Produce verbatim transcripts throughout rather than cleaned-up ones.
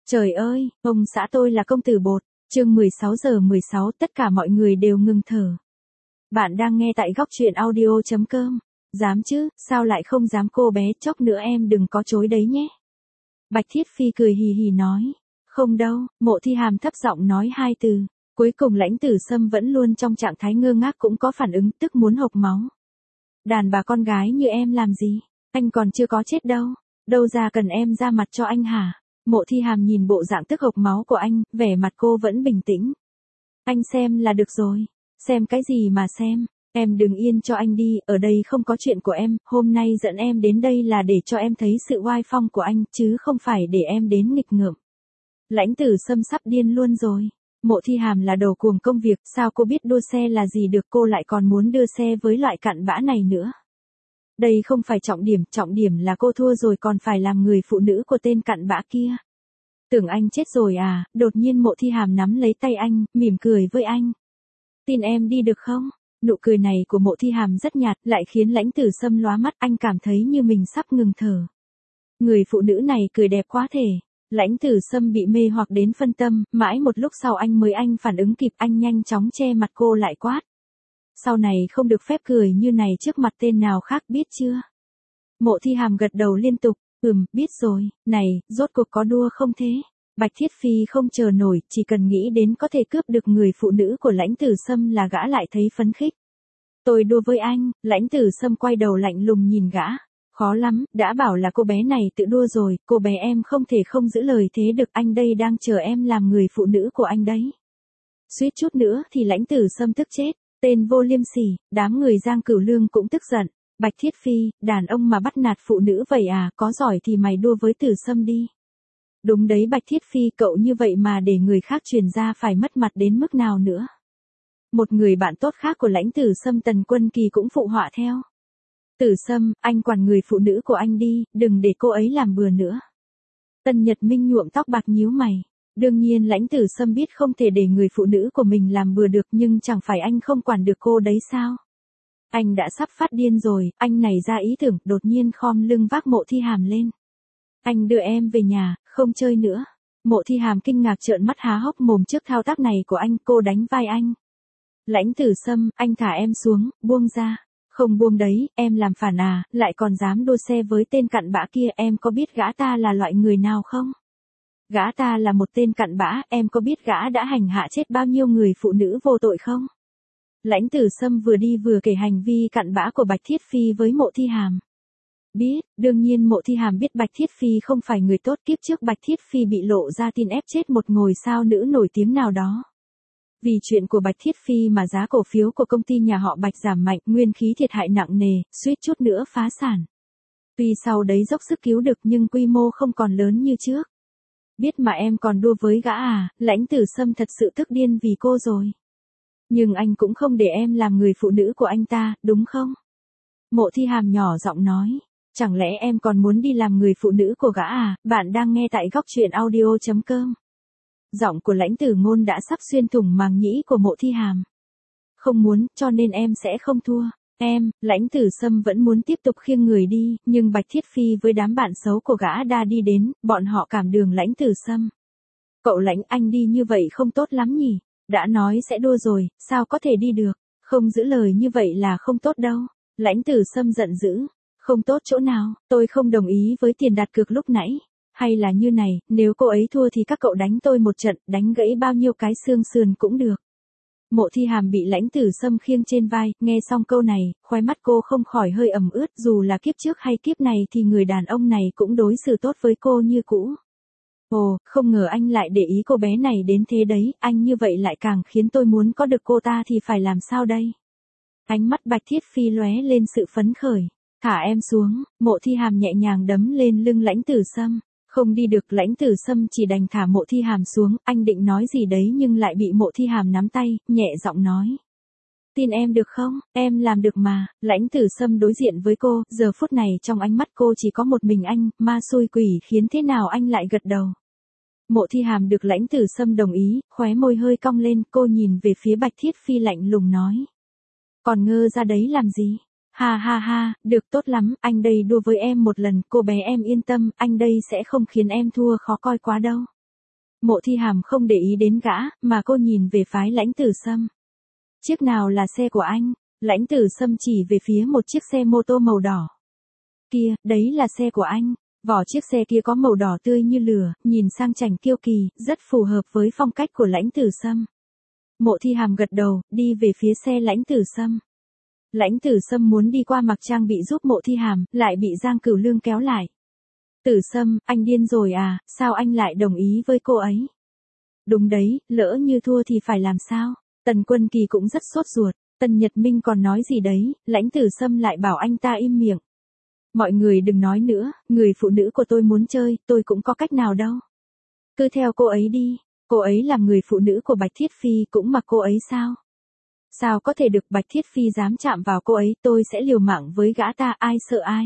Trời ơi, ông xã tôi là công tử bột. Chương mười sáu giờ mười sáu, tất cả mọi người đều ngừng thở. Bạn đang nghe tại góc truyện audio chấm com. Dám chứ, sao lại không dám, cô bé, chốc nữa em đừng có chối đấy nhé. Bạch Thiết Phi cười hì hì nói. Không đâu, Mộ Thi Hàm thấp giọng nói hai từ. Cuối cùng Lãnh Tử Sâm vẫn luôn trong trạng thái ngơ ngác cũng có phản ứng, tức muốn hộc máu. Đàn bà con gái như em làm gì? Anh còn chưa có chết đâu. Đâu ra cần em ra mặt cho anh hả? Mộ Thi Hàm nhìn bộ dạng tức hộc máu của anh, vẻ mặt cô vẫn bình tĩnh. Anh xem là được rồi. Xem cái gì mà xem? Em đừng yên cho anh đi, ở đây không có chuyện của em, hôm nay dẫn em đến đây là để cho em thấy sự oai phong của anh, chứ không phải để em đến nghịch ngợm. Lãnh Tử Sâm sắp điên luôn rồi. Mộ Thi Hàm là đầu cuồng công việc, sao cô biết đua xe là gì được, cô lại còn muốn đưa xe với loại cặn bã này nữa. Đây không phải trọng điểm, trọng điểm là cô thua rồi còn phải làm người phụ nữ của tên cặn bã kia. Tưởng anh chết rồi à? Đột nhiên Mộ Thi Hàm nắm lấy tay anh, mỉm cười với anh. Tin em đi được không? Nụ cười này của Mộ Thi Hàm rất nhạt, lại khiến Lãnh Tử Sâm lóa mắt, anh cảm thấy như mình sắp ngừng thở. Người phụ nữ này cười đẹp quá thể. Lãnh Tử Sâm bị mê hoặc đến phân tâm, mãi một lúc sau anh mới anh phản ứng kịp, anh nhanh chóng che mặt cô lại quát. Sau này không được phép cười như này trước mặt tên nào khác, biết chưa? Mộ Thi Hàm gật đầu liên tục, ừm, biết rồi, này, rốt cuộc có đua không thế? Bạch Thiết Phi không chờ nổi, chỉ cần nghĩ đến có thể cướp được người phụ nữ của Lãnh Tử Sâm là gã lại thấy phấn khích. Tôi đua với anh. Lãnh Tử Sâm quay đầu lạnh lùng nhìn gã. Khó lắm, đã bảo là cô bé này tự đua rồi, cô bé em không thể không giữ lời thế được, anh đây đang chờ em làm người phụ nữ của anh đấy. Suýt chút nữa thì Lãnh Tử Sâm tức chết, tên vô liêm sỉ, đám người Giang Cửu Lương cũng tức giận. Bạch Thiết Phi, đàn ông mà bắt nạt phụ nữ vậy à, có giỏi thì mày đua với Tử Sâm đi. Đúng đấy Bạch Thiết Phi, cậu như vậy mà để người khác truyền ra phải mất mặt đến mức nào nữa. Một người bạn tốt khác của Lãnh Tử Sâm, Tần Quân Kỳ, cũng phụ họa theo. Tử Sâm, anh quản người phụ nữ của anh đi, đừng để cô ấy làm bừa nữa. Tân Nhật Minh nhuộm tóc bạc nhíu mày. Đương nhiên Lãnh Tử Sâm biết không thể để người phụ nữ của mình làm bừa được, nhưng chẳng phải anh không quản được cô đấy sao? Anh đã sắp phát điên rồi, anh này ra ý tưởng, đột nhiên khom lưng vác Mộ Thi Hàm lên. Anh đưa em về nhà, không chơi nữa. Mộ Thi Hàm kinh ngạc trợn mắt há hốc mồm trước thao tác này của anh, cô đánh vai anh. Lãnh Tử Sâm, anh thả em xuống, buông ra. Không buông đấy, em làm phản à, lại còn dám đua xe với tên cặn bã kia, em có biết gã ta là loại người nào không? Gã ta là một tên cặn bã, em có biết gã đã hành hạ chết bao nhiêu người phụ nữ vô tội không? Lãnh Tử Sâm vừa đi vừa kể hành vi cặn bã của Bạch Thiết Phi với Mộ Thi Hàm. Biết, đương nhiên Mộ Thi Hàm biết Bạch Thiết Phi không phải người tốt, kiếp trước Bạch Thiết Phi bị lộ ra tin ép chết một ngôi sao nữ nổi tiếng nào đó. Vì chuyện của Bạch Thiết Phi mà giá cổ phiếu của công ty nhà họ Bạch giảm mạnh, nguyên khí thiệt hại nặng nề, suýt chút nữa phá sản. Tuy sau đấy dốc sức cứu được nhưng quy mô không còn lớn như trước. Biết mà em còn đua với gã à? Lãnh Tử Sâm thật sự tức điên vì cô rồi. Nhưng anh cũng không để em làm người phụ nữ của anh ta, đúng không? Mộ Thi Hàm nhỏ giọng nói. Chẳng lẽ em còn muốn đi làm người phụ nữ của gã à? Bạn đang nghe tại góc truyện audio chấm com. Giọng của Lãnh Tử Ngôn đã sắp xuyên thủng màng nhĩ của Mộ Thi Hàm. Không muốn, cho nên em sẽ không thua. Em, Lãnh Tử Sâm vẫn muốn tiếp tục khiêng người đi, nhưng Bạch Thiết Phi với đám bạn xấu của gã đã đi đến, bọn họ cản đường Lãnh Tử Sâm. Cậu Lãnh, anh đi như vậy không tốt lắm nhỉ? Đã nói sẽ đua rồi, sao có thể đi được? Không giữ lời như vậy là không tốt đâu. Lãnh Tử Sâm giận dữ. Không tốt chỗ nào, tôi không đồng ý với tiền đặt cược lúc nãy. Hay là như này, nếu cô ấy thua thì các cậu đánh tôi một trận, đánh gãy bao nhiêu cái xương sườn cũng được. Mộ Thi Hàm bị Lãnh Tử Sâm khiêng trên vai, nghe xong câu này, khóe mắt cô không khỏi hơi ẩm ướt, dù là kiếp trước hay kiếp này thì người đàn ông này cũng đối xử tốt với cô như cũ. Ồ, không ngờ anh lại để ý cô bé này đến thế đấy, anh như vậy lại càng khiến tôi muốn có được cô ta thì phải làm sao đây? Ánh mắt Bạch Thiết Phi lóe lên sự phấn khởi. Thả em xuống. Mộ Thi Hàm nhẹ nhàng đấm lên lưng Lãnh Tử Sâm. Không đi được, Lãnh Tử Sâm chỉ đành thả Mộ Thi Hàm xuống, anh định nói gì đấy nhưng lại bị Mộ Thi Hàm nắm tay, nhẹ giọng nói. Tin em được không, em làm được mà. Lãnh Tử Sâm đối diện với cô, giờ phút này trong ánh mắt cô chỉ có một mình anh, ma xui quỷ khiến thế nào anh lại gật đầu. Mộ Thi Hàm được Lãnh Tử Sâm đồng ý, khóe môi hơi cong lên, cô nhìn về phía Bạch Thiết Phi lạnh lùng nói. Còn ngơ ra đấy làm gì? Ha ha ha, được tốt lắm, anh đây đua với em một lần, cô bé em yên tâm, anh đây sẽ không khiến em thua khó coi quá đâu. Mộ Thi Hàm không để ý đến gã, mà cô nhìn về phái Lãnh Tử Sâm. Chiếc nào là xe của anh? Lãnh Tử Sâm chỉ về phía một chiếc xe mô tô màu đỏ. Kia, đấy là xe của anh. Vỏ chiếc xe kia có màu đỏ tươi như lửa, nhìn sang chảnh kiêu kỳ, rất phù hợp với phong cách của Lãnh Tử Sâm. Mộ Thi Hàm gật đầu, đi về phía xe Lãnh Tử Sâm. Lãnh Tử Sâm muốn đi qua mặc trang bị giúp Mộ Thi Hàm, lại bị Giang Cửu Lương kéo lại. Tử Sâm, anh điên rồi à, sao anh lại đồng ý với cô ấy? Đúng đấy, lỡ như thua thì phải làm sao? Tần Quân Kỳ cũng rất sốt ruột, Tần Nhật Minh còn nói gì đấy, Lãnh Tử Sâm lại bảo anh ta im miệng. Mọi người đừng nói nữa, người phụ nữ của tôi muốn chơi, tôi cũng có cách nào đâu. Cứ theo cô ấy đi, cô ấy là người phụ nữ của Bạch Thiết Phi, cũng mặc cô ấy sao? Sao có thể được, Bạch Thiết Phi dám chạm vào cô ấy, tôi sẽ liều mạng với gã ta, ai sợ ai.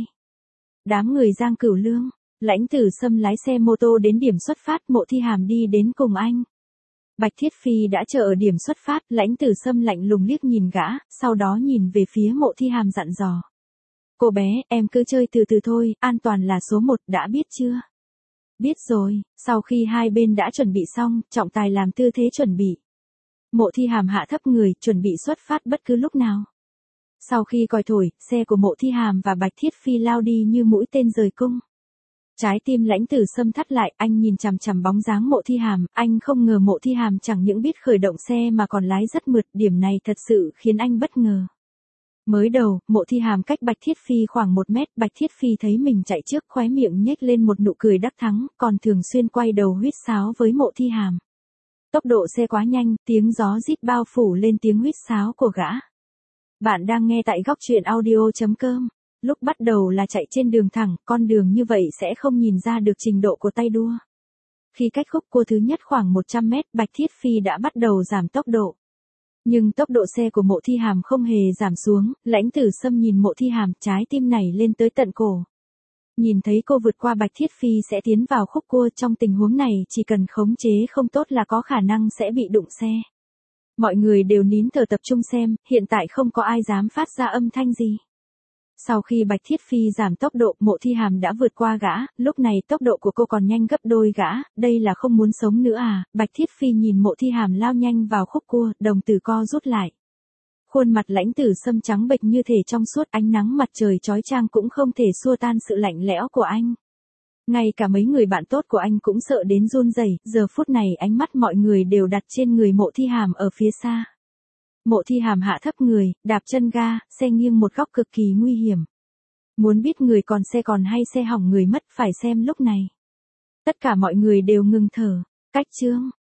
Đám người Giang Cửu Lương, Lãnh Tử Sâm lái xe mô tô đến điểm xuất phát, Mộ Thi Hàm đi đến cùng anh. Bạch Thiết Phi đã chờ ở điểm xuất phát, Lãnh Tử Sâm lạnh lùng liếc nhìn gã, sau đó nhìn về phía Mộ Thi Hàm dặn dò. Cô bé, em cứ chơi từ từ thôi, an toàn là số một, đã biết chưa? Biết rồi. Sau khi hai bên đã chuẩn bị xong, trọng tài làm tư thế chuẩn bị. Mộ Thi Hàm hạ thấp người, chuẩn bị xuất phát bất cứ lúc nào. Sau khi còi thổi, xe của Mộ Thi Hàm và Bạch Thiết Phi lao đi như mũi tên rời cung. Trái tim Lãnh Tử Sâm thắt lại, anh nhìn chằm chằm bóng dáng Mộ Thi Hàm, anh không ngờ Mộ Thi Hàm chẳng những biết khởi động xe mà còn lái rất mượt, điểm này thật sự khiến anh bất ngờ. Mới đầu, Mộ Thi Hàm cách Bạch Thiết Phi khoảng một mét, Bạch Thiết Phi thấy mình chạy trước, khóe miệng nhếch lên một nụ cười đắc thắng, còn thường xuyên quay đầu huýt sáo với Mộ Thi Hàm. Tốc độ xe quá nhanh, tiếng gió rít bao phủ lên tiếng huýt sáo của gã. Bạn đang nghe tại góc truyện audio chấm com. Lúc bắt đầu là chạy trên đường thẳng, con đường như vậy sẽ không nhìn ra được trình độ của tay đua. Khi cách khúc cua thứ nhất khoảng một trăm mét, Bạch Thiết Phi đã bắt đầu giảm tốc độ. Nhưng tốc độ xe của Mộ Thi Hàm không hề giảm xuống, Lãnh Tử Sâm nhìn Mộ Thi Hàm, trái tim nảy lên tới tận cổ. Nhìn thấy cô vượt qua Bạch Thiết Phi sẽ tiến vào khúc cua, trong tình huống này chỉ cần khống chế không tốt là có khả năng sẽ bị đụng xe. Mọi người đều nín thở tập trung xem, hiện tại không có ai dám phát ra âm thanh gì. Sau khi Bạch Thiết Phi giảm tốc độ, Mộ Thi Hàm đã vượt qua gã, lúc này tốc độ của cô còn nhanh gấp đôi gã, đây là không muốn sống nữa à? Bạch Thiết Phi nhìn Mộ Thi Hàm lao nhanh vào khúc cua, đồng tử co rút lại. Khuôn mặt Lãnh Tử Sâm trắng bệch như thể trong suốt, ánh nắng mặt trời chói chang cũng không thể xua tan sự lạnh lẽo của anh. Ngay cả mấy người bạn tốt của anh cũng sợ đến run rẩy, giờ phút này ánh mắt mọi người đều đặt trên người Mộ Thi Hàm ở phía xa. Mộ Thi Hàm hạ thấp người, đạp chân ga, xe nghiêng một góc cực kỳ nguy hiểm. Muốn biết người còn xe còn hay xe hỏng người mất, phải xem lúc này. Tất cả mọi người đều ngừng thở. Cách chương